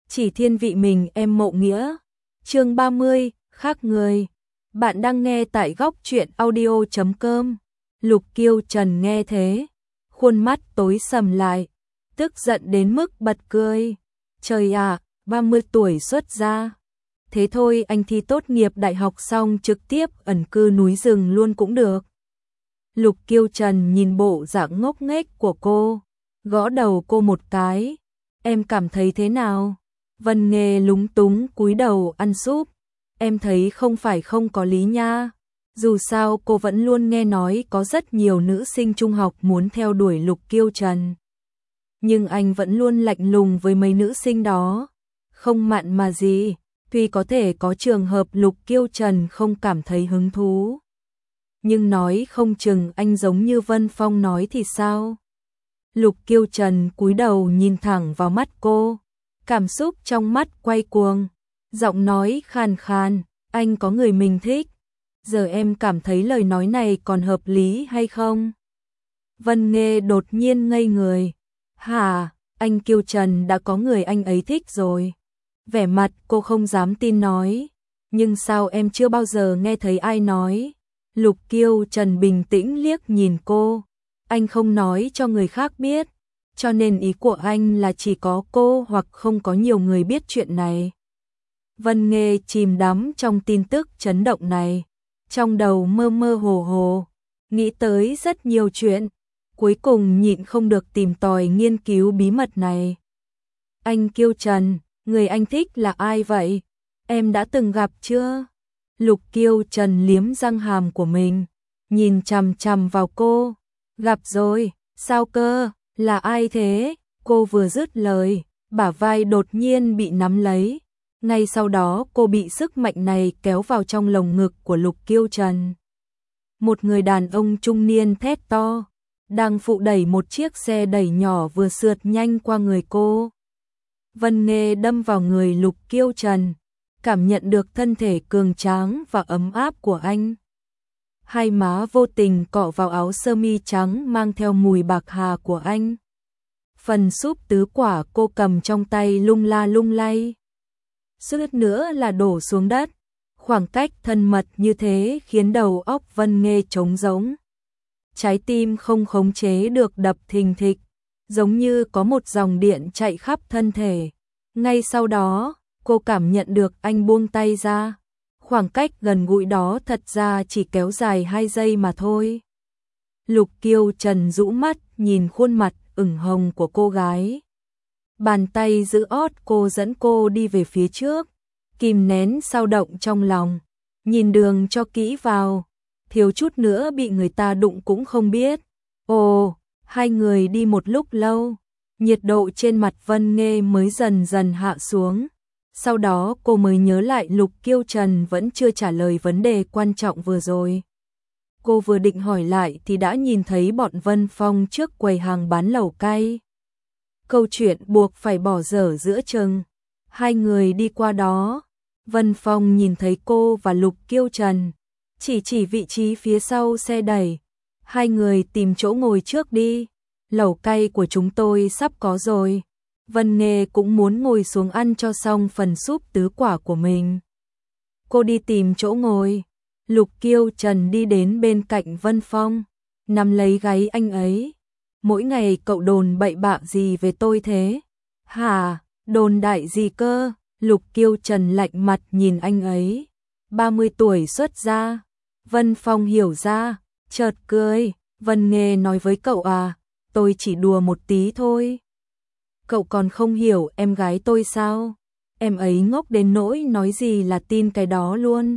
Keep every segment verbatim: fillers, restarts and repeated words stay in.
Chỉ thiên vị mình em Mộ Nghĩa. Chương ba mươi, khác người. Bạn đang nghe tại góc truyện audio chấm com. Lục Kiêu Trần nghe thế, khuôn mắt tối sầm lại, tức giận đến mức bật cười. Trời ạ, ba mươi tuổi xuất gia. Thế thôi anh thi tốt nghiệp đại học xong trực tiếp ẩn cư núi rừng luôn cũng được. Lục Kiêu Trần nhìn bộ dạng ngốc nghếch của cô, gõ đầu cô một cái. Em cảm thấy thế nào? Vân Nghê lúng túng cúi đầu ăn súp. Em thấy không phải không có lý nha. Dù sao cô vẫn luôn nghe nói có rất nhiều nữ sinh trung học muốn theo đuổi Lục Kiêu Trần. Nhưng anh vẫn luôn lạnh lùng với mấy nữ sinh đó. Không mặn mà gì, tuy có thể có trường hợp Lục Kiêu Trần không cảm thấy hứng thú. Nhưng nói không chừng anh giống như Vân Phong nói thì sao? Lục Kiêu Trần cúi đầu nhìn thẳng vào mắt cô. Cảm xúc trong mắt quay cuồng. Giọng nói khàn khàn, anh có người mình thích. Giờ em cảm thấy lời nói này còn hợp lý hay không? Vân Nghê đột nhiên ngây người. Hả, anh Kiêu Trần đã có người anh ấy thích rồi. Vẻ mặt cô không dám tin nói. Nhưng sao em chưa bao giờ nghe thấy ai nói? Lục Kiêu Trần bình tĩnh liếc nhìn cô. Anh không nói cho người khác biết. Cho nên ý của anh là chỉ có cô hoặc không có nhiều người biết chuyện này. Vân Nghê chìm đắm trong tin tức chấn động này. Trong đầu mơ mơ hồ hồ. Nghĩ tới rất nhiều chuyện. Cuối cùng nhịn không được tìm tòi nghiên cứu bí mật này. Anh Kiêu Trần, người anh thích là ai vậy? Em đã từng gặp chưa? Lục Kiêu Trần liếm răng hàm của mình. Nhìn chằm chằm vào cô. Gặp rồi, sao cơ? Là ai thế? Cô vừa dứt lời, bả vai đột nhiên bị nắm lấy. Ngay sau đó cô bị sức mạnh này kéo vào trong lồng ngực của Lục Kiêu Trần. Một người đàn ông trung niên thét to, đang phụ đẩy một chiếc xe đẩy nhỏ vừa sượt nhanh qua người cô. Vân Nghê đâm vào người Lục Kiêu Trần, cảm nhận được thân thể cường tráng và ấm áp của anh. Hai má vô tình cọ vào áo sơ mi trắng mang theo mùi bạc hà của anh. Phần súp tứ quả cô cầm trong tay lung la lung lay. Suýt nữa là đổ xuống đất. Khoảng cách thân mật như thế khiến đầu óc Vân Nghê trống rỗng. Trái tim không khống chế được đập thình thịch, giống như có một dòng điện chạy khắp thân thể. Ngay sau đó, cô cảm nhận được anh buông tay ra. Khoảng cách gần gũi đó thật ra chỉ kéo dài hai giây mà thôi. Lục Kiêu Trần rũ mắt nhìn khuôn mặt ửng hồng của cô gái. Bàn tay giữ ót cô dẫn cô đi về phía trước, kìm nén xao động trong lòng. Nhìn đường cho kỹ vào, thiếu chút nữa bị người ta đụng cũng không biết. Ồ, hai người đi một lúc lâu, nhiệt độ trên mặt Vân Nghê mới dần dần hạ xuống. Sau đó cô mới nhớ lại Lục Kiêu Trần vẫn chưa trả lời vấn đề quan trọng vừa rồi. Cô vừa định hỏi lại thì đã nhìn thấy bọn Vân Phong trước quầy hàng bán lẩu cay. Câu chuyện buộc phải bỏ dở giữa chừng. Hai người đi qua đó. Vân Phong nhìn thấy cô và Lục Kiêu Trần, chỉ chỉ vị trí phía sau xe đẩy. Hai người tìm chỗ ngồi trước đi. Lẩu cay của chúng tôi sắp có rồi. Vân Nghê cũng muốn ngồi xuống ăn cho xong phần súp tứ quả của mình. Cô đi tìm chỗ ngồi. Lục Kiêu Trần đi đến bên cạnh Vân Phong, nắm lấy gáy anh ấy. Mỗi ngày cậu đồn bậy bạ gì về tôi thế? Hả, đồn đại gì cơ? Lục Kiêu Trần lạnh mặt nhìn anh ấy. ba mươi tuổi xuất gia. Vân Phong hiểu ra, chợt cười. Vân Nghê nói với cậu à, tôi chỉ đùa một tí thôi. Cậu còn không hiểu em gái tôi sao? Em ấy ngốc đến nỗi nói gì là tin cái đó luôn.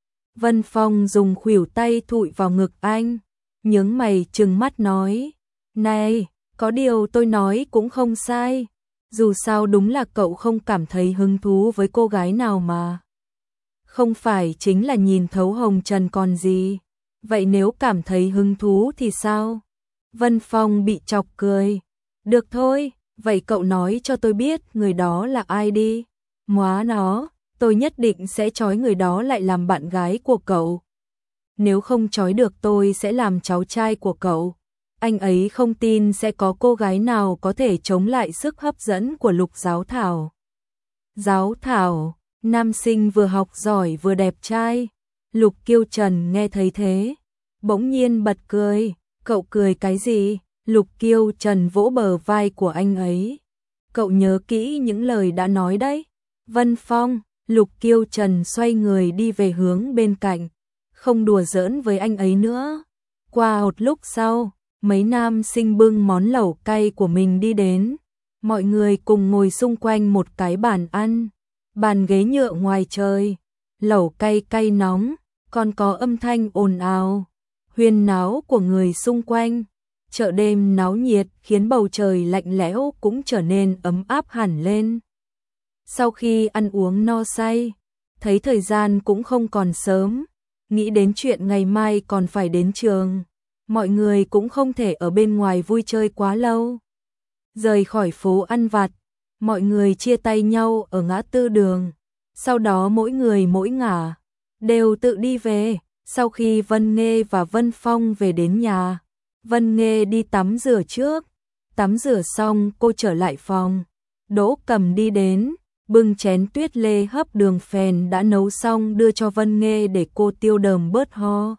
Vân Phong dùng khuỷu tay thụi vào ngực anh, nhướng mày trừng mắt nói. Này, có điều tôi nói cũng không sai. Dù sao đúng là cậu không cảm thấy hứng thú với cô gái nào mà. Không phải chính là nhìn thấu hồng trần còn gì. Vậy nếu cảm thấy hứng thú thì sao? Vân Phong bị chọc cười. Được thôi, vậy cậu nói cho tôi biết người đó là ai đi. Móa nó, tôi nhất định sẽ trói người đó lại làm bạn gái của cậu. Nếu không trói được tôi sẽ làm cháu trai của cậu. Anh ấy không tin sẽ có cô gái nào có thể chống lại sức hấp dẫn của Lục Giáo Thảo. Giáo thảo, nam sinh vừa học giỏi vừa đẹp trai. Lục Kiêu Trần nghe thấy thế, bỗng nhiên bật cười. Cậu cười cái gì? Lục Kiêu Trần vỗ bờ vai của anh ấy. Cậu nhớ kỹ những lời đã nói đấy. Vân Phong, Lục Kiêu Trần xoay người đi về hướng bên cạnh, không đùa giỡn với anh ấy nữa. Qua một lúc sau, mấy nam sinh bưng món lẩu cay của mình đi đến. Mọi người cùng ngồi xung quanh một cái bàn ăn, bàn ghế nhựa ngoài trời, lẩu cay cay nóng, còn có âm thanh ồn ào, huyên náo của người xung quanh. Chợ đêm náo nhiệt khiến bầu trời lạnh lẽo cũng trở nên ấm áp hẳn lên. Sau khi ăn uống no say, thấy thời gian cũng không còn sớm, nghĩ đến chuyện ngày mai còn phải đến trường, mọi người cũng không thể ở bên ngoài vui chơi quá lâu. Rời khỏi phố ăn vặt, mọi người chia tay nhau ở ngã tư đường, sau đó mỗi người mỗi ngả, đều tự đi về. Sau khi Vân Nghê và Vân Phong về đến nhà, Vân Nghê đi tắm rửa trước, tắm rửa xong cô trở lại phòng. Đỗ Cầm đi đến, bưng chén tuyết lê hấp đường phèn đã nấu xong đưa cho Vân Nghê để cô tiêu đờm bớt ho.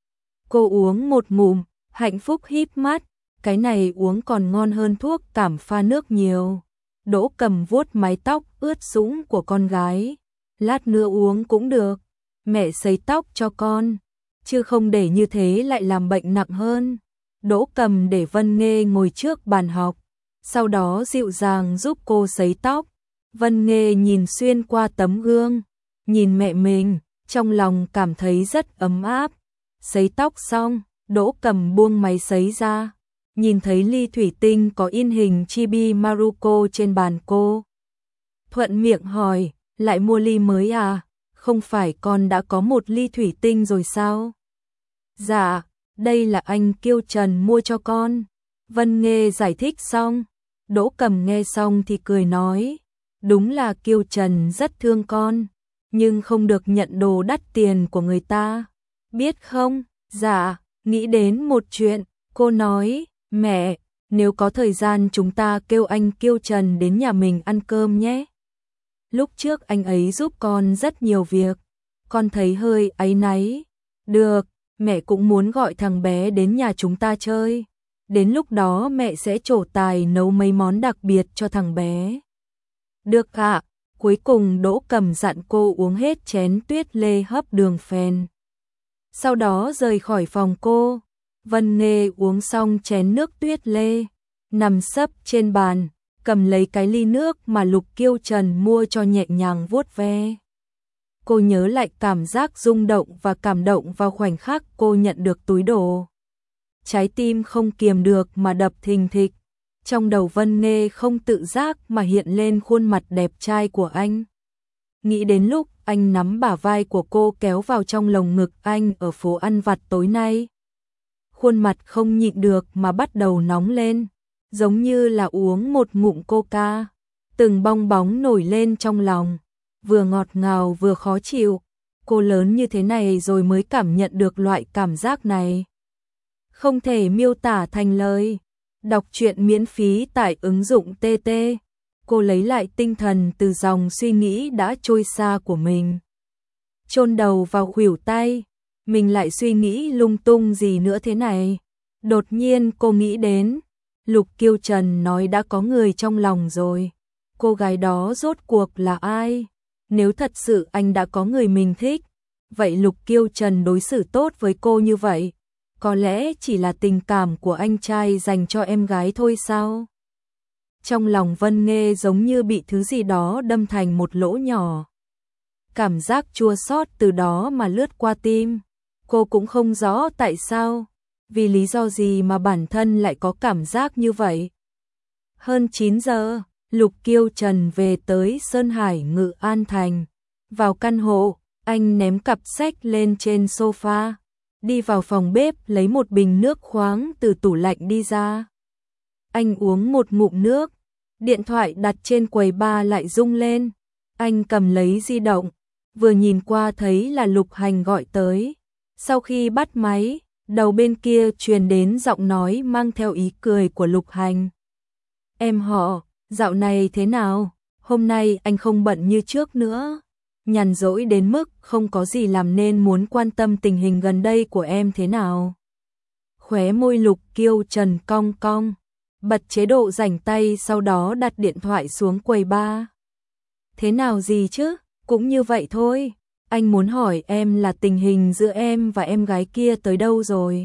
Cô uống một ngụm, hạnh phúc híp mắt, cái này uống còn ngon hơn thuốc cảm pha nước nhiều. Đỗ Cầm vuốt mái tóc ướt sũng của con gái, lát nữa uống cũng được, mẹ sấy tóc cho con, chứ không để như thế lại làm bệnh nặng hơn. Đỗ Cầm để Vân Nghê ngồi trước bàn học, sau đó dịu dàng giúp cô sấy tóc. Vân Nghê nhìn xuyên qua tấm gương, nhìn mẹ mình, trong lòng cảm thấy rất ấm áp. Sấy tóc xong, Đỗ Cầm buông máy sấy ra, nhìn thấy ly thủy tinh có in hình Chibi Maruko trên bàn cô. Thuận miệng hỏi, lại mua ly mới à? Không phải con đã có một ly thủy tinh rồi sao? Dạ, đây là anh Kiêu Trần mua cho con. Vân Nghê giải thích xong, Đỗ Cầm nghe xong thì cười nói, đúng là Kiêu Trần rất thương con, nhưng không được nhận đồ đắt tiền của người ta, biết không? Dạ, nghĩ đến một chuyện, cô nói, mẹ, nếu có thời gian chúng ta kêu anh Kiêu Trần đến nhà mình ăn cơm nhé. Lúc trước anh ấy giúp con rất nhiều việc, con thấy hơi áy náy. Được, mẹ cũng muốn gọi thằng bé đến nhà chúng ta chơi. Đến lúc đó mẹ sẽ trổ tài nấu mấy món đặc biệt cho thằng bé. Được ạ. Cuối cùng Đỗ Cầm dặn cô uống hết chén tuyết lê hấp đường phèn, sau đó rời khỏi phòng cô. Vân Nghê uống xong chén nước tuyết lê, nằm sấp trên bàn, cầm lấy cái ly nước mà Lục Kiêu Trần mua cho nhẹ nhàng vuốt ve. Cô nhớ lại cảm giác rung động và cảm động vào khoảnh khắc cô nhận được túi đồ. Trái tim không kiềm được mà đập thình thịch. Trong đầu Vân Nghê không tự giác mà hiện lên khuôn mặt đẹp trai của anh. Nghĩ đến lúc anh nắm bả vai của cô kéo vào trong lồng ngực anh ở phố ăn vặt tối nay. Khuôn mặt không nhịn được mà bắt đầu nóng lên, giống như là uống một ngụm coca. Từng bong bóng nổi lên trong lòng, vừa ngọt ngào vừa khó chịu. Cô lớn như thế này rồi mới cảm nhận được loại cảm giác này, không thể miêu tả thành lời. Đọc truyện miễn phí tại ứng dụng tê tê. Cô lấy lại tinh thần từ dòng suy nghĩ đã trôi xa của mình, chôn đầu vào khuỷu tay. Mình lại suy nghĩ lung tung gì nữa thế này? Đột nhiên cô nghĩ đến, Lục Kiêu Trần nói đã có người trong lòng rồi. Cô gái đó rốt cuộc là ai? Nếu thật sự anh đã có người mình thích, vậy Lục Kiêu Trần đối xử tốt với cô như vậy, có lẽ chỉ là tình cảm của anh trai dành cho em gái thôi sao? Trong lòng Vân Nghê giống như bị thứ gì đó đâm thành một lỗ nhỏ. Cảm giác chua xót từ đó mà lướt qua tim. Cô cũng không rõ tại sao, vì lý do gì mà bản thân lại có cảm giác như vậy. Hơn chín giờ, Lục Kiêu Trần về tới Sơn Hải Ngự An Thành. Vào căn hộ, anh ném cặp sách lên trên sofa, đi vào phòng bếp lấy một bình nước khoáng từ tủ lạnh đi ra. Anh uống một ngụm nước, điện thoại đặt trên quầy bar lại rung lên. Anh cầm lấy di động, vừa nhìn qua thấy là Lục Hành gọi tới. Sau khi bắt máy, đầu bên kia truyền đến giọng nói mang theo ý cười của Lục Hành. Em họ, dạo này thế nào? Hôm nay anh không bận như trước nữa, nhàn rỗi đến mức không có gì làm nên muốn quan tâm tình hình gần đây của em thế nào. Khóe môi Lục Kiêu Trần cong cong, bật chế độ rảnh tay sau đó đặt điện thoại xuống quầy bar. Thế nào gì chứ, cũng như vậy thôi. Anh muốn hỏi em là tình hình giữa em và em gái kia tới đâu rồi?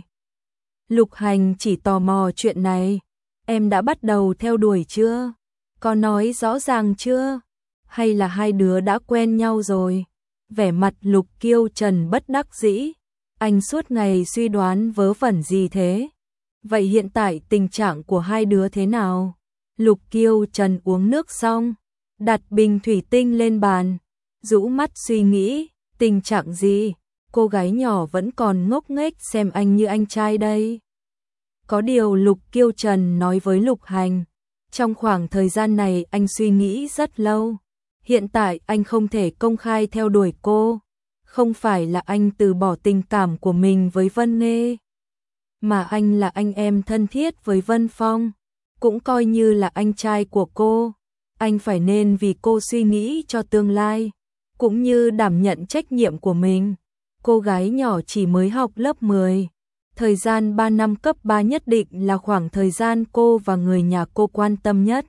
Lục Hành chỉ tò mò chuyện này. Em đã bắt đầu theo đuổi chưa? Có nói rõ ràng chưa? Hay là hai đứa đã quen nhau rồi? Vẻ mặt Lục Kiêu Trần bất đắc dĩ. Anh suốt ngày suy đoán vớ vẩn gì thế? Vậy hiện tại tình trạng của hai đứa thế nào? Lục Kiêu Trần uống nước xong, đặt bình thủy tinh lên bàn, rũ mắt suy nghĩ, tình trạng gì? Cô gái nhỏ vẫn còn ngốc nghếch xem anh như anh trai đây. Có điều Lục Kiêu Trần nói với Lục Hành, trong khoảng thời gian này anh suy nghĩ rất lâu. Hiện tại anh không thể công khai theo đuổi cô. Không phải là anh từ bỏ tình cảm của mình với Vân Nghê, mà anh là anh em thân thiết với Vân Phong, cũng coi như là anh trai của cô. Anh phải nên vì cô suy nghĩ cho tương lai, cũng như đảm nhận trách nhiệm của mình. Cô gái nhỏ chỉ mới học lớp mười. Thời gian ba năm cấp ba nhất định là khoảng thời gian cô và người nhà cô quan tâm nhất.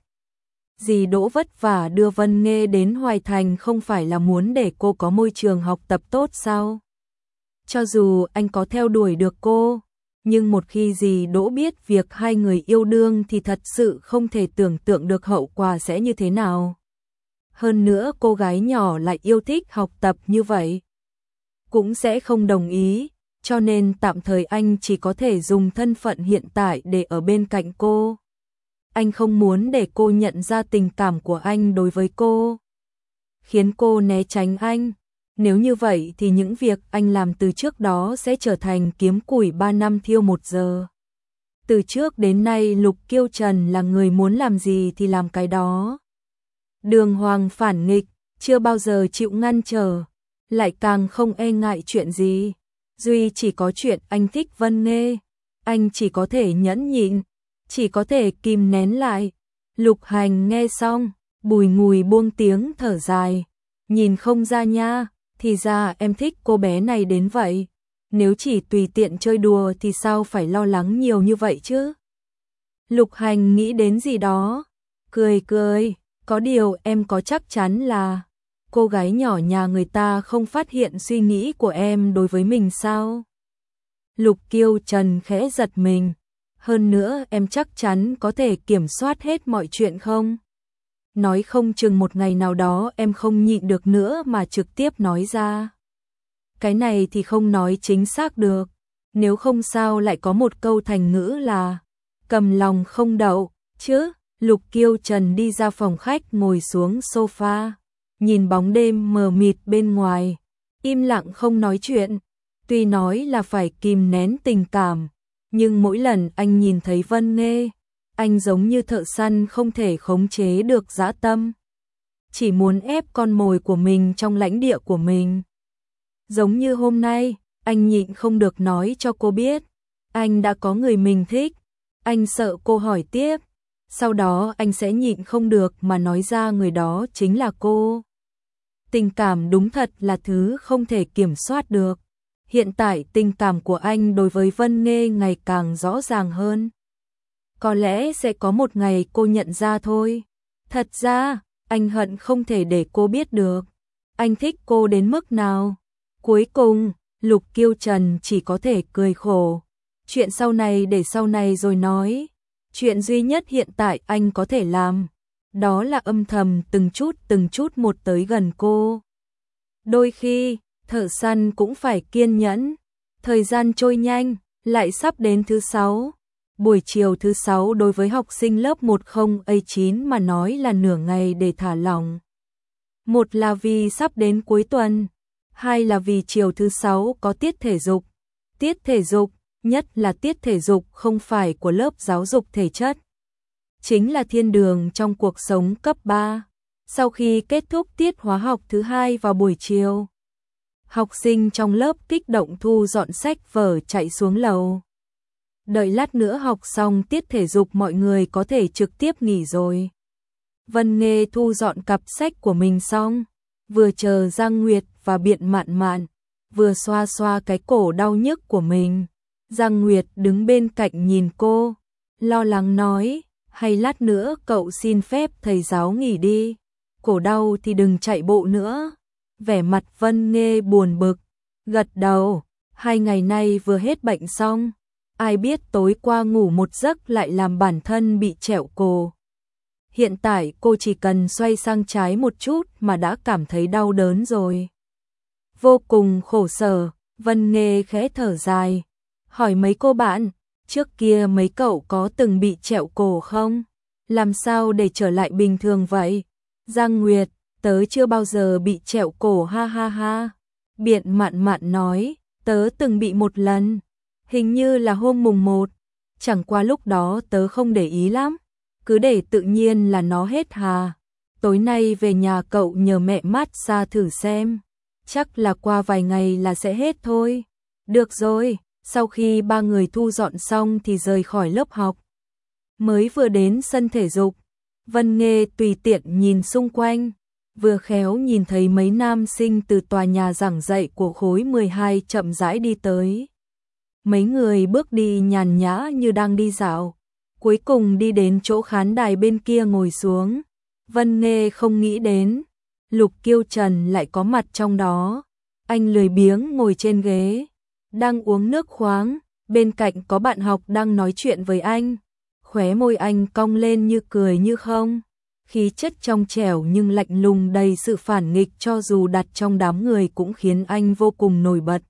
Dì Đỗ vất vả đưa Vân Nghê đến Hoài Thành không phải là muốn để cô có môi trường học tập tốt sao? Cho dù anh có theo đuổi được cô, nhưng một khi dì Đỗ biết việc hai người yêu đương thì thật sự không thể tưởng tượng được hậu quả sẽ như thế nào. Hơn nữa cô gái nhỏ lại yêu thích học tập như vậy, cũng sẽ không đồng ý, cho nên tạm thời anh chỉ có thể dùng thân phận hiện tại để ở bên cạnh cô. Anh không muốn để cô nhận ra tình cảm của anh đối với cô, khiến cô né tránh anh. Nếu như vậy thì những việc anh làm từ trước đó sẽ trở thành kiếm củi ba năm thiêu một giờ. Từ trước đến nay Lục Kiêu Trần là người muốn làm gì thì làm cái đó. Đường hoàng phản nghịch, chưa bao giờ chịu ngăn trở, lại càng không e ngại chuyện gì. Duy chỉ có chuyện anh thích Vân Nghê, anh chỉ có thể nhẫn nhịn, chỉ có thể kìm nén lại. Lục Hành nghe xong, bùi ngùi buông tiếng thở dài. Nhìn không ra nha, thì ra em thích cô bé này đến vậy. Nếu chỉ tùy tiện chơi đùa thì sao phải lo lắng nhiều như vậy chứ? Lục Hành nghĩ đến gì đó, cười cười. Có điều em có chắc chắn là cô gái nhỏ nhà người ta không phát hiện suy nghĩ của em đối với mình sao? Lục Kiêu Trần khẽ giật mình. Hơn nữa em chắc chắn có thể kiểm soát hết mọi chuyện không? Nói không chừng một ngày nào đó em không nhịn được nữa mà trực tiếp nói ra. Cái này thì không nói chính xác được. Nếu không sao lại có một câu thành ngữ là cầm lòng không đậu, chứ? Lục Kiêu Trần đi ra phòng khách ngồi xuống sofa, nhìn bóng đêm mờ mịt bên ngoài, im lặng không nói chuyện. Tuy nói là phải kìm nén tình cảm, nhưng mỗi lần anh nhìn thấy Vân Nghê, anh giống như thợ săn không thể khống chế được dã tâm, chỉ muốn ép con mồi của mình trong lãnh địa của mình. Giống như hôm nay, anh nhịn không được nói cho cô biết, anh đã có người mình thích. Anh sợ cô hỏi tiếp, sau đó anh sẽ nhịn không được mà nói ra người đó chính là cô. Tình cảm đúng thật là thứ không thể kiểm soát được. Hiện tại tình cảm của anh đối với Vân Nghê ngày càng rõ ràng hơn. Có lẽ sẽ có một ngày cô nhận ra thôi. Thật ra, anh hận không thể để cô biết được anh thích cô đến mức nào. Cuối cùng, Lục Kiêu Trần chỉ có thể cười khổ. Chuyện sau này để sau này rồi nói. Chuyện duy nhất hiện tại anh có thể làm, đó là âm thầm từng chút từng chút một tới gần cô. Đôi khi, thợ săn cũng phải kiên nhẫn. Thời gian trôi nhanh, lại sắp đến thứ sáu. Buổi chiều thứ sáu đối với học sinh lớp một không A chín mà nói là nửa ngày để thả lỏng. Một là vì sắp đến cuối tuần, hai là vì chiều thứ sáu có tiết thể dục. Tiết thể dục, nhất là tiết thể dục không phải của lớp giáo dục thể chất, chính là thiên đường trong cuộc sống cấp ba. Sau khi kết thúc tiết hóa học thứ hai vào buổi chiều, học sinh trong lớp kích động thu dọn sách vở chạy xuống lầu. Đợi lát nữa học xong tiết thể dục mọi người có thể trực tiếp nghỉ rồi. Vân Nghê thu dọn cặp sách của mình xong, vừa chờ Giang Nguyệt và Biện Mạn Mạn, vừa xoa xoa cái cổ đau nhức của mình. Giang Nguyệt đứng bên cạnh nhìn cô, lo lắng nói, hay lát nữa cậu xin phép thầy giáo nghỉ đi, cổ đau thì đừng chạy bộ nữa. Vẻ mặt Vân Nghê buồn bực, gật đầu, hai ngày nay vừa hết bệnh xong, ai biết tối qua ngủ một giấc lại làm bản thân bị trẹo cổ. Hiện tại cô chỉ cần xoay sang trái một chút mà đã cảm thấy đau đớn rồi. Vô cùng khổ sở, Vân Nghê khẽ thở dài, hỏi mấy cô bạn, trước kia mấy cậu có từng bị trẹo cổ không? Làm sao để trở lại bình thường vậy? Giang Nguyệt, tớ chưa bao giờ bị trẹo cổ ha ha ha. Biện Mạn Mạn nói, tớ từng bị một lần, hình như là hôm mùng một, chẳng qua lúc đó tớ không để ý lắm, cứ để tự nhiên là nó hết hà. Tối nay về nhà cậu nhờ mẹ massage thử xem, chắc là qua vài ngày là sẽ hết thôi. Được rồi, sau khi ba người thu dọn xong thì rời khỏi lớp học. Mới vừa đến sân thể dục, Vân Nghê tùy tiện nhìn xung quanh, vừa khéo nhìn thấy mấy nam sinh từ tòa nhà giảng dạy của khối mười hai chậm rãi đi tới. Mấy người bước đi nhàn nhã như đang đi dạo, cuối cùng đi đến chỗ khán đài bên kia ngồi xuống. Vân Nghê không nghĩ đến, Lục Kiêu Trần lại có mặt trong đó. Anh lười biếng ngồi trên ghế, đang uống nước khoáng, bên cạnh có bạn học đang nói chuyện với anh. Khóe môi anh cong lên như cười như không, khí chất trong trẻo nhưng lạnh lùng đầy sự phản nghịch cho dù đặt trong đám người cũng khiến anh vô cùng nổi bật.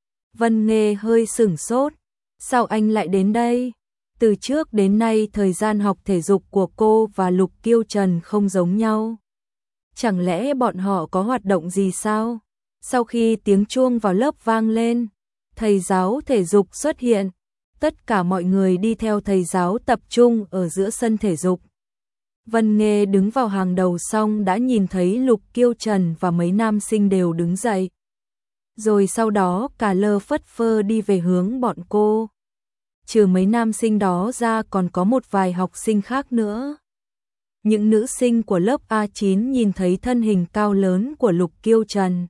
Vân Nghê hơi sửng sốt, sao anh lại đến đây? Từ trước đến nay thời gian học thể dục của cô và Lục Kiêu Trần không giống nhau. Chẳng lẽ bọn họ có hoạt động gì sao? Sau khi tiếng chuông vào lớp vang lên, thầy giáo thể dục xuất hiện. Tất cả mọi người đi theo thầy giáo tập trung ở giữa sân thể dục. Vân Nghê đứng vào hàng đầu xong đã nhìn thấy Lục Kiêu Trần và mấy nam sinh đều đứng dậy. Rồi sau đó cả lơ phất phơ đi về hướng bọn cô. Trừ mấy nam sinh đó ra còn có một vài học sinh khác nữa. Những nữ sinh của lớp A chín nhìn thấy thân hình cao lớn của Lục Kiêu Trần.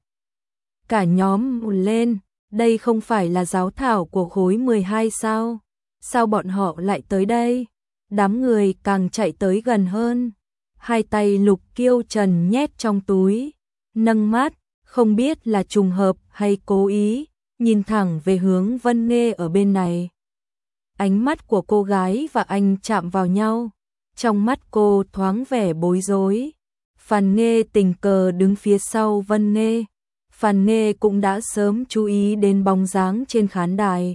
Cả nhóm ùn lên, đây không phải là giáo thảo của khối mười hai sao? Sao bọn họ lại tới đây? Đám người càng chạy tới gần hơn. Hai tay Lục Kiêu Trần nhét trong túi, nâng mắt, không biết là trùng hợp hay cố ý, nhìn thẳng về hướng Vân Nghê ở bên này. Ánh mắt của cô gái và anh chạm vào nhau, trong mắt cô thoáng vẻ bối rối. Phàn Nghê tình cờ đứng phía sau Vân Nghê. Phàn Nghê cũng đã sớm chú ý đến bóng dáng trên khán đài.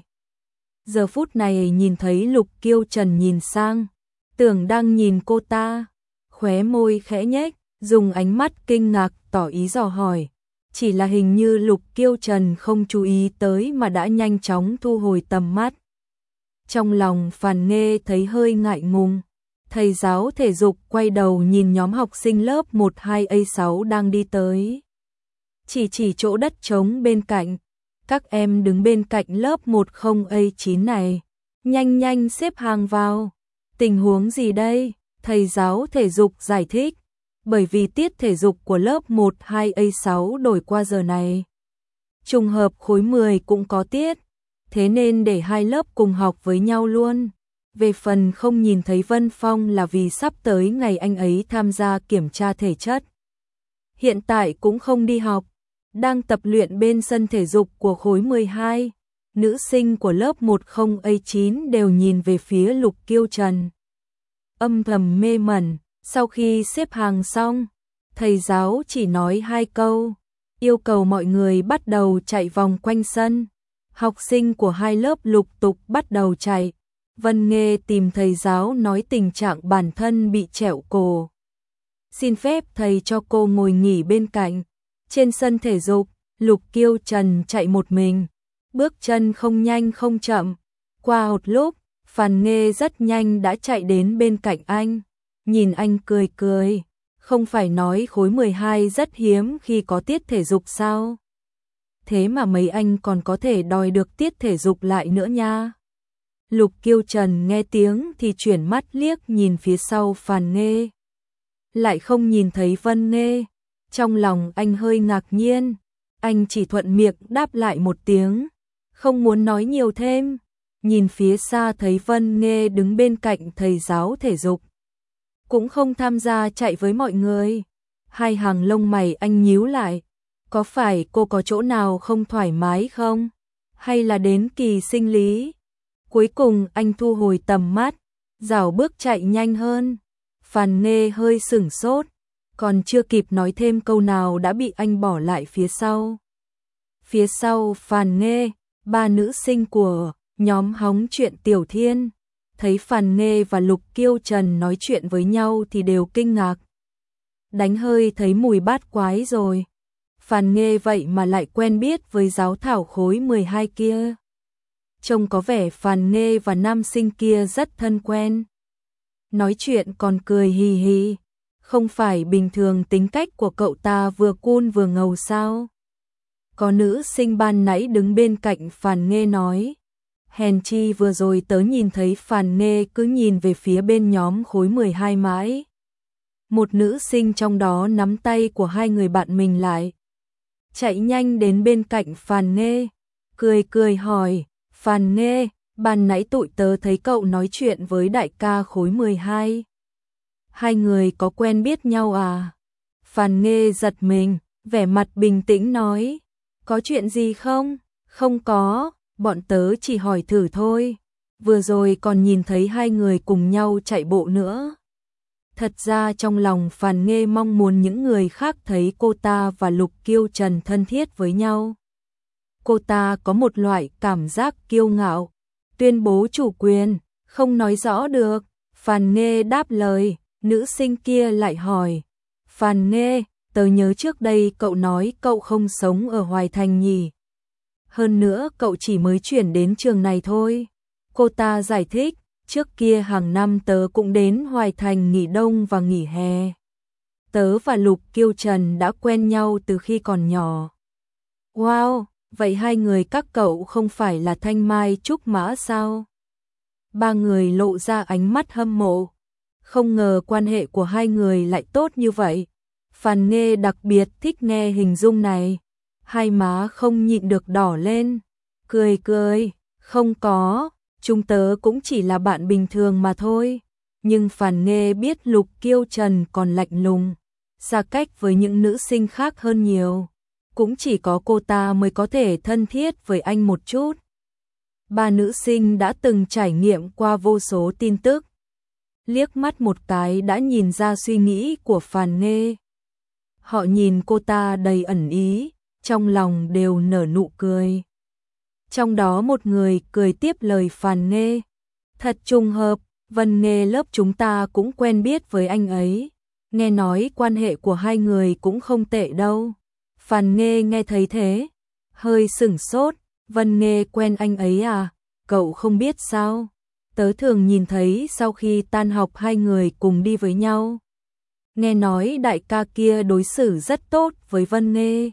Giờ phút này nhìn thấy Lục Kiêu Trần nhìn sang, tưởng đang nhìn cô ta, khóe môi khẽ nhếch, dùng ánh mắt kinh ngạc tỏ ý dò hỏi. Chỉ là hình như Lục Kiêu Trần không chú ý tới mà đã nhanh chóng thu hồi tầm mắt. Trong lòng Phàn Nghê thấy hơi ngại ngùng. Thầy giáo thể dục quay đầu nhìn nhóm học sinh lớp một hai A sáu đang đi tới. Chỉ chỉ chỗ đất trống bên cạnh. Các em đứng bên cạnh lớp một không A chín này. Nhanh nhanh xếp hàng vào. Tình huống gì đây? Thầy giáo thể dục giải thích. Bởi vì tiết thể dục của lớp một hai A sáu đổi qua giờ này. Trùng hợp khối mười cũng có tiết. Thế nên để hai lớp cùng học với nhau luôn. Về phần không nhìn thấy Vân Phong là vì sắp tới ngày anh ấy tham gia kiểm tra thể chất. Hiện tại cũng không đi học, đang tập luyện bên sân thể dục của khối mười hai. Nữ sinh của lớp một không A chín đều nhìn về phía Lục Kiêu Trần. Âm thầm mê mẩn, sau khi xếp hàng xong, thầy giáo chỉ nói hai câu, yêu cầu mọi người bắt đầu chạy vòng quanh sân. Học sinh của hai lớp lục tục bắt đầu chạy. Vân Nghê tìm thầy giáo nói tình trạng bản thân bị trẹo cổ. Xin phép thầy cho cô ngồi nghỉ bên cạnh. Trên sân thể dục, Lục Kiêu Trần chạy một mình, bước chân không nhanh không chậm. Qua một lúc, Phàn Nghê rất nhanh đã chạy đến bên cạnh anh. Nhìn anh cười cười, không phải nói khối mười hai rất hiếm khi có tiết thể dục sao? Thế mà mấy anh còn có thể đòi được tiết thể dục lại nữa nha. Lục Kiêu Trần nghe tiếng thì chuyển mắt liếc nhìn phía sau Phàn Nghê. lại không nhìn thấy Vân Nghê. Trong lòng anh hơi ngạc nhiên, anh chỉ thuận miệng đáp lại một tiếng, không muốn nói nhiều thêm. Nhìn phía xa thấy Vân Nghê đứng bên cạnh thầy giáo thể dục, cũng không tham gia chạy với mọi người. Hai hàng lông mày anh nhíu lại, có phải cô có chỗ nào không thoải mái không? Hay là đến kỳ sinh lý? Cuối cùng anh thu hồi tầm mắt, rảo bước chạy nhanh hơn. Phàn Nghê hơi sửng sốt, còn chưa kịp nói thêm câu nào đã bị anh bỏ lại phía sau. Phía sau Phàn Nghê, ba nữ sinh của nhóm hóng chuyện Tiểu Thiên thấy Phàn Nghê và Lục Kiêu Trần nói chuyện với nhau thì đều kinh ngạc. Đánh hơi thấy mùi bát quái rồi. Phàn Nghê vậy mà lại quen biết với giáo thảo khối mười hai kia. Trông có vẻ Phàn Nghê và nam sinh kia rất thân quen. Nói chuyện còn cười hì hì. Không phải bình thường tính cách của cậu ta vừa cool vừa ngầu sao? Có nữ sinh ban nãy đứng bên cạnh Phàn Nghê nói. Hèn chi vừa rồi tớ nhìn thấy Phàn Nghê cứ nhìn về phía bên nhóm khối mười hai mãi. Một nữ sinh trong đó nắm tay của hai người bạn mình lại, chạy nhanh đến bên cạnh Phàn Nghê, cười cười hỏi, Phàn Nghê, ban nãy tụi tớ thấy cậu nói chuyện với đại ca khối mười hai. Hai người có quen biết nhau à? Phàn Nghê giật mình, vẻ mặt bình tĩnh nói, có chuyện gì không? Không có, bọn tớ chỉ hỏi thử thôi, vừa rồi còn nhìn thấy hai người cùng nhau chạy bộ nữa. Thật ra trong lòng Phàn Nghê mong muốn những người khác thấy cô ta và Lục Kiêu Trần thân thiết với nhau. Cô ta có một loại cảm giác kiêu ngạo, tuyên bố chủ quyền, không nói rõ được. Phàn Nghê đáp lời, nữ sinh kia lại hỏi, Phàn Nghê, tớ nhớ trước đây cậu nói cậu không sống ở Hoài Thành nhỉ? Hơn nữa cậu chỉ mới chuyển đến trường này thôi. Cô ta giải thích, trước kia hàng năm tớ cũng đến Hoài Thành nghỉ đông và nghỉ hè. Tớ và Lục Kiêu Trần đã quen nhau từ khi còn nhỏ. Wow, vậy hai người các cậu không phải là Thanh Mai Trúc Mã sao? Ba người lộ ra ánh mắt hâm mộ. Không ngờ quan hệ của hai người lại tốt như vậy. Phàn Nghê đặc biệt thích nghe hình dung này. Hai má không nhịn được đỏ lên. Cười cười, không có, chúng tớ cũng chỉ là bạn bình thường mà thôi. Nhưng Phàn Nghê biết Lục Kiêu Trần còn lạnh lùng, xa cách với những nữ sinh khác hơn nhiều. Cũng chỉ có cô ta mới có thể thân thiết với anh một chút. Ba nữ sinh đã từng trải nghiệm qua vô số tin tức. Liếc mắt một cái đã nhìn ra suy nghĩ của Phàn Nghê. Họ nhìn cô ta đầy ẩn ý, trong lòng đều nở nụ cười. Trong đó một người cười tiếp lời Phàn Nghê. Thật trùng hợp, Vân Nghê lớp chúng ta cũng quen biết với anh ấy. Nghe nói quan hệ của hai người cũng không tệ đâu. Phàn Nghê nghe thấy thế, hơi sửng sốt. Vân Nghê quen anh ấy à? Cậu không biết sao? Tớ thường nhìn thấy sau khi tan học hai người cùng đi với nhau. Nghe nói đại ca kia đối xử rất tốt với Vân Nghê.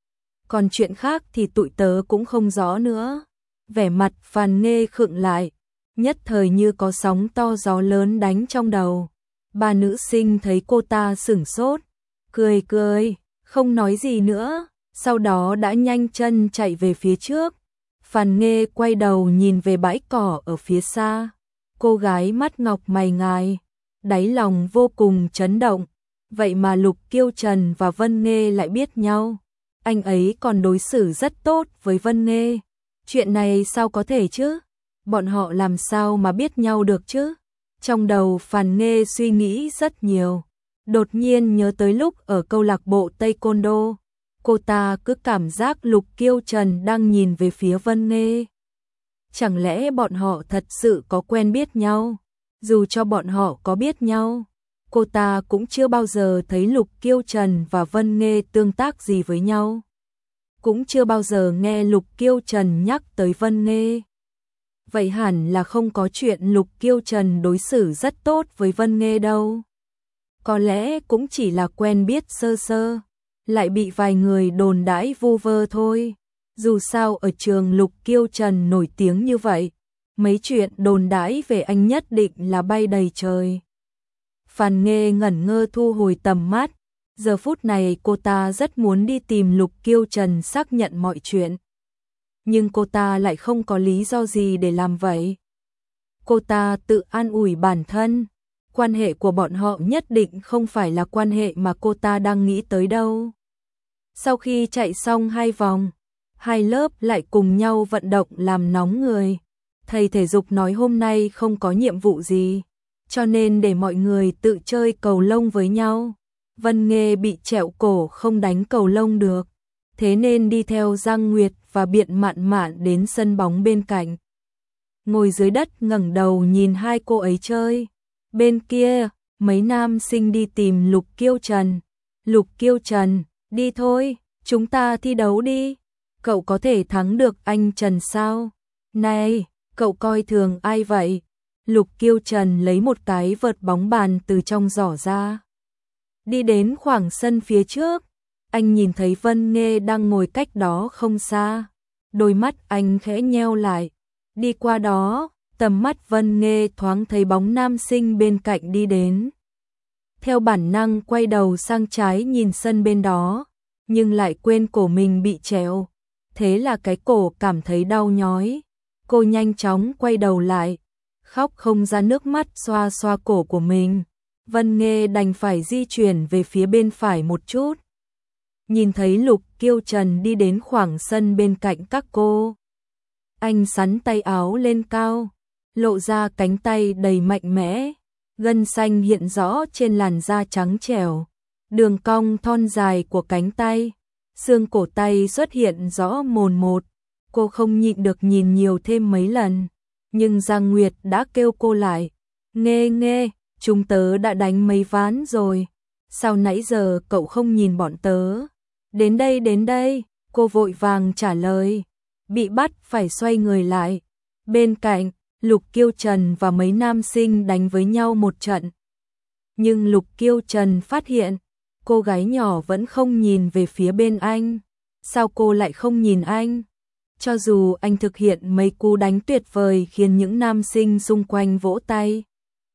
Còn chuyện khác thì tụi tớ cũng không rõ nữa. Vẻ mặt Phàn Nghê khựng lại, nhất thời như có sóng to gió lớn đánh trong đầu. Ba nữ sinh thấy cô ta sửng sốt, cười cười, không nói gì nữa, sau đó đã nhanh chân chạy về phía trước. Phàn Nghê quay đầu nhìn về bãi cỏ ở phía xa. Cô gái mắt ngọc mày ngài, đáy lòng vô cùng chấn động. Vậy mà Lục Kiêu Trần và Vân Nghê lại biết nhau. Anh ấy còn đối xử rất tốt với Vân Nghê. Chuyện này sao có thể chứ? Bọn họ làm sao mà biết nhau được chứ? Trong đầu Phàn Nghê suy nghĩ rất nhiều. Đột nhiên nhớ tới lúc ở câu lạc bộ Taekwondo. Cô ta cứ cảm giác Lục Kiêu Trần đang nhìn về phía Vân Nghê. Chẳng lẽ bọn họ thật sự có quen biết nhau? Dù cho bọn họ có biết nhau, cô ta cũng chưa bao giờ thấy Lục Kiêu Trần và Vân Nghê tương tác gì với nhau. Cũng chưa bao giờ nghe Lục Kiêu Trần nhắc tới Vân Nghê. Vậy hẳn là không có chuyện Lục Kiêu Trần đối xử rất tốt với Vân Nghê đâu. Có lẽ cũng chỉ là quen biết sơ sơ, lại bị vài người đồn đãi vu vơ thôi. Dù sao ở trường Lục Kiêu Trần nổi tiếng như vậy, mấy chuyện đồn đãi về anh nhất định là bay đầy trời. Phan Nghê ngẩn ngơ thu hồi tầm mắt. Giờ phút này cô ta rất muốn đi tìm Lục Kiêu Trần xác nhận mọi chuyện. Nhưng cô ta lại không có lý do gì để làm vậy. Cô ta tự an ủi bản thân. Quan hệ của bọn họ nhất định không phải là quan hệ mà cô ta đang nghĩ tới đâu. Sau khi chạy xong hai vòng, hai lớp lại cùng nhau vận động làm nóng người. Thầy thể dục nói hôm nay không có nhiệm vụ gì, cho nên để mọi người tự chơi cầu lông với nhau. Vân Nghê bị trẹo cổ không đánh cầu lông được, thế nên đi theo Giang Nguyệt và Biện Mạn Mạn đến sân bóng bên cạnh. Ngồi dưới đất ngẩng đầu nhìn hai cô ấy chơi. Bên kia, mấy nam sinh đi tìm Lục Kiêu Trần. Lục Kiêu Trần, đi thôi, chúng ta thi đấu đi. Cậu có thể thắng được anh Trần sao? Này, cậu coi thường ai vậy? Lục Kiêu Trần lấy một cái vợt bóng bàn từ trong giỏ ra. Đi đến khoảng sân phía trước, anh nhìn thấy Vân Nghê đang ngồi cách đó không xa. Đôi mắt anh khẽ nheo lại. Đi qua đó, tầm mắt Vân Nghê thoáng thấy bóng nam sinh bên cạnh đi đến. Theo bản năng quay đầu sang trái nhìn sân bên đó, nhưng lại quên cổ mình bị trẹo. Thế là cái cổ cảm thấy đau nhói. Cô nhanh chóng quay đầu lại, khóc không ra nước mắt xoa xoa cổ của mình. Vân Nghê đành phải di chuyển về phía bên phải một chút. Nhìn thấy Lục Kiêu Trần đi đến khoảng sân bên cạnh các cô. Anh xắn tay áo lên cao, lộ ra cánh tay đầy mạnh mẽ, gân xanh hiện rõ trên làn da trắng trẻo, đường cong thon dài của cánh tay, xương cổ tay xuất hiện rõ mồn một. Cô không nhịn được nhìn nhiều thêm mấy lần, nhưng Giang Nguyệt đã kêu cô lại. Nghê Nghê, chúng tớ đã đánh mấy ván rồi, sao nãy giờ cậu không nhìn bọn tớ? Đến đây đến đây, cô vội vàng trả lời, bị bắt phải xoay người lại. Bên cạnh, Lục Kiêu Trần và mấy nam sinh đánh với nhau một trận. Nhưng Lục Kiêu Trần phát hiện, cô gái nhỏ vẫn không nhìn về phía bên anh. Sao cô lại không nhìn anh? Cho dù anh thực hiện mấy cú đánh tuyệt vời khiến những nam sinh xung quanh vỗ tay,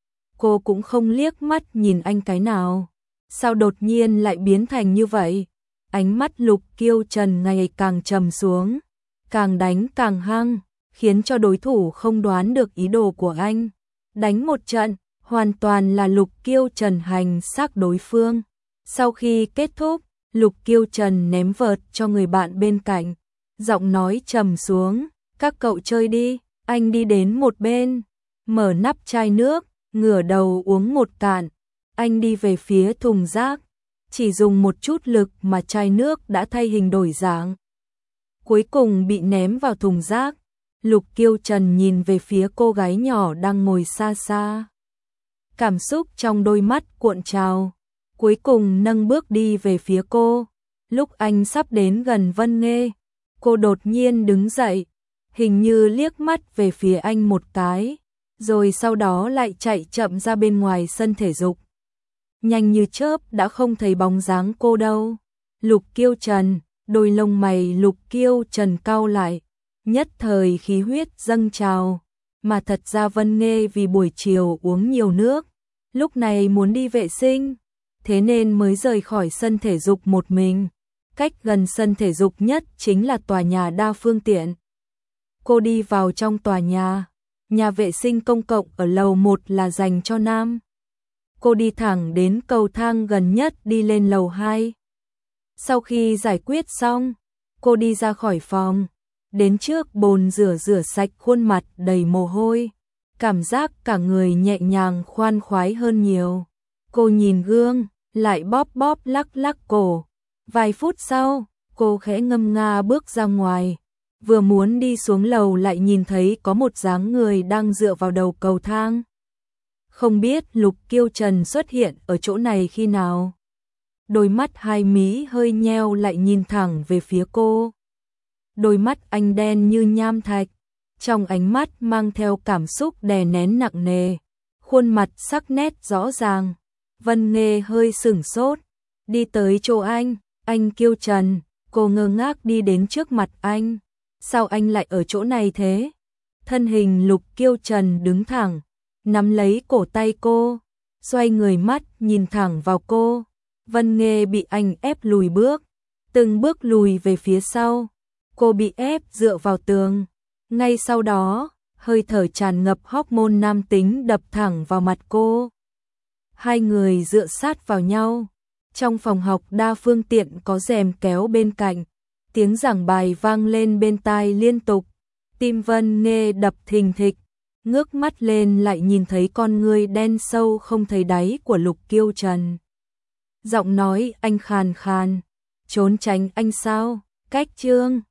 cô cũng không liếc mắt nhìn anh cái nào. Sao đột nhiên lại biến thành như vậy? Ánh mắt Lục Kiêu Trần ngày càng trầm xuống, càng đánh càng hăng, khiến cho đối thủ không đoán được ý đồ của anh. Đánh một trận, hoàn toàn là Lục Kiêu Trần hành xác đối phương. Sau khi kết thúc, Lục Kiêu Trần ném vợt cho người bạn bên cạnh, giọng nói trầm xuống, các cậu chơi đi. Anh đi đến một bên, mở nắp chai nước, ngửa đầu uống một cạn. Anh đi về phía thùng rác, chỉ dùng một chút lực mà chai nước đã thay hình đổi dạng. Cuối cùng bị ném vào thùng rác. Lục Kiêu Trần nhìn về phía cô gái nhỏ đang ngồi xa xa. Cảm xúc trong đôi mắt cuộn trào, cuối cùng nâng bước đi về phía cô. Lúc anh sắp đến gần Vân Nghê, cô đột nhiên đứng dậy, hình như liếc mắt về phía anh một cái, rồi sau đó lại chạy chậm ra bên ngoài sân thể dục. Nhanh như chớp đã không thấy bóng dáng cô đâu. Lục Kiêu Trần, đôi lông mày Lục Kiêu Trần cau lại, nhất thời khí huyết dâng trào. Mà thật ra Vân Nghê vì buổi chiều uống nhiều nước, lúc này muốn đi vệ sinh, thế nên mới rời khỏi sân thể dục một mình. Cách gần sân thể dục nhất chính là tòa nhà đa phương tiện. Cô đi vào trong tòa nhà, nhà vệ sinh công cộng ở lầu một là dành cho nam. Cô đi thẳng đến cầu thang gần nhất đi lên lầu hai. Sau khi giải quyết xong, cô đi ra khỏi phòng, đến trước bồn rửa rửa sạch khuôn mặt đầy mồ hôi, cảm giác cả người nhẹ nhàng khoan khoái hơn nhiều. Cô nhìn gương, lại bóp bóp lắc lắc cổ. Vài phút sau, cô khẽ ngâm nga bước ra ngoài, vừa muốn đi xuống lầu lại nhìn thấy có một dáng người đang dựa vào đầu cầu thang. Không biết Lục Kiêu Trần xuất hiện ở chỗ này khi nào. Đôi mắt hai mí hơi nheo lại nhìn thẳng về phía cô. Đôi mắt anh đen như nham thạch, trong ánh mắt mang theo cảm xúc đè nén nặng nề, khuôn mặt sắc nét rõ ràng. Vân Nghê hơi sửng sốt, đi tới chỗ anh, anh Kiêu Trần, cô ngơ ngác đi đến trước mặt anh. Sao anh lại ở chỗ này thế? Thân hình Lục Kiêu Trần đứng thẳng, nắm lấy cổ tay cô, xoay người mắt nhìn thẳng vào cô. Vân Nghê bị anh ép lùi bước, từng bước lùi về phía sau. Cô bị ép dựa vào tường. Ngay sau đó, hơi thở tràn ngập hormone nam tính đập thẳng vào mặt cô. Hai người dựa sát vào nhau. Trong phòng học đa phương tiện có rèm kéo bên cạnh, tiếng giảng bài vang lên bên tai liên tục. Tim Vân Nghê đập thình thịch, ngước mắt lên lại nhìn thấy con ngươi đen sâu không thấy đáy của Lục Kiêu Trần. Giọng nói anh khàn khàn, trốn tránh anh sao? Cách Trương